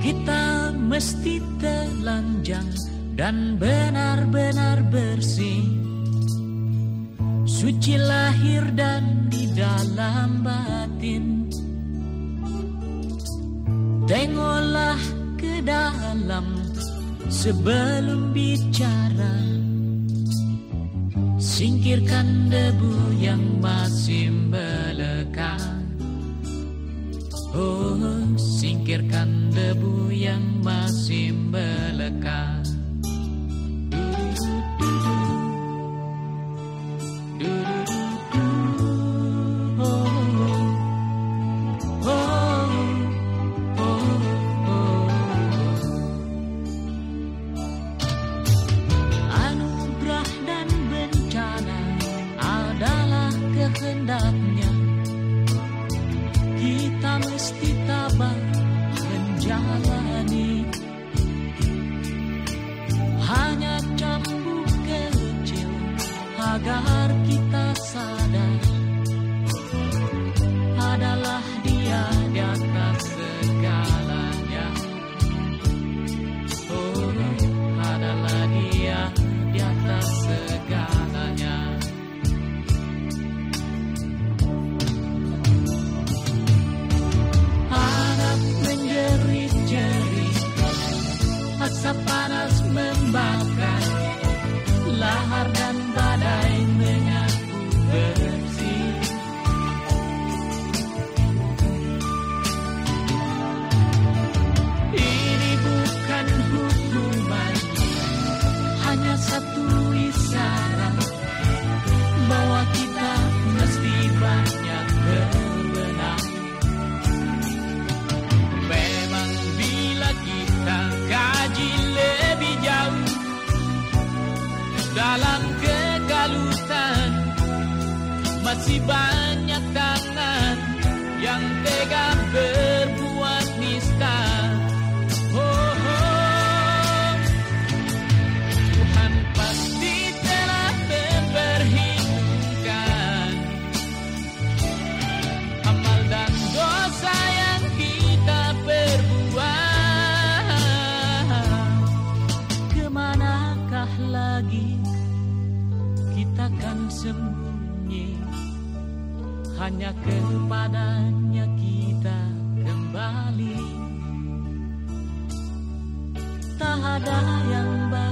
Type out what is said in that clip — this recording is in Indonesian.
Kita mesti telanjang dan benar-benar bersih, suci lahir dan di dalam batin. Tengoklah ke dalam sebelum bicara, singkirkan debu yang masih melekat. Oh, singkirkan debu yang masih melekat. Anugerah dan bencana adalah kehendaknya. Kita mesti tabah menjalani. Hanya cambuk kecil agar kita sadar, adalah Dia di atas segalanya. Oh, adalah Dia di atas segalanya. Harap menjerit-jerit, asap panas membakar, lahar dan badai menyapu bersih. Ini bukan hukuman, hanya satu isyarat bahwa kita mesti banyak berbenah. Memang bila kita kaji lebih jauh dalam kekalutan, masih banyak tangan yang tega berbuat nista. Oh, oh. Tuhan pasti telah memperhitungkan amal dan dosa yang kita perbuat. Kemanakah lagi kita kan sembunyi? Hanya kepadanya kita kembali. Tak ada yang baik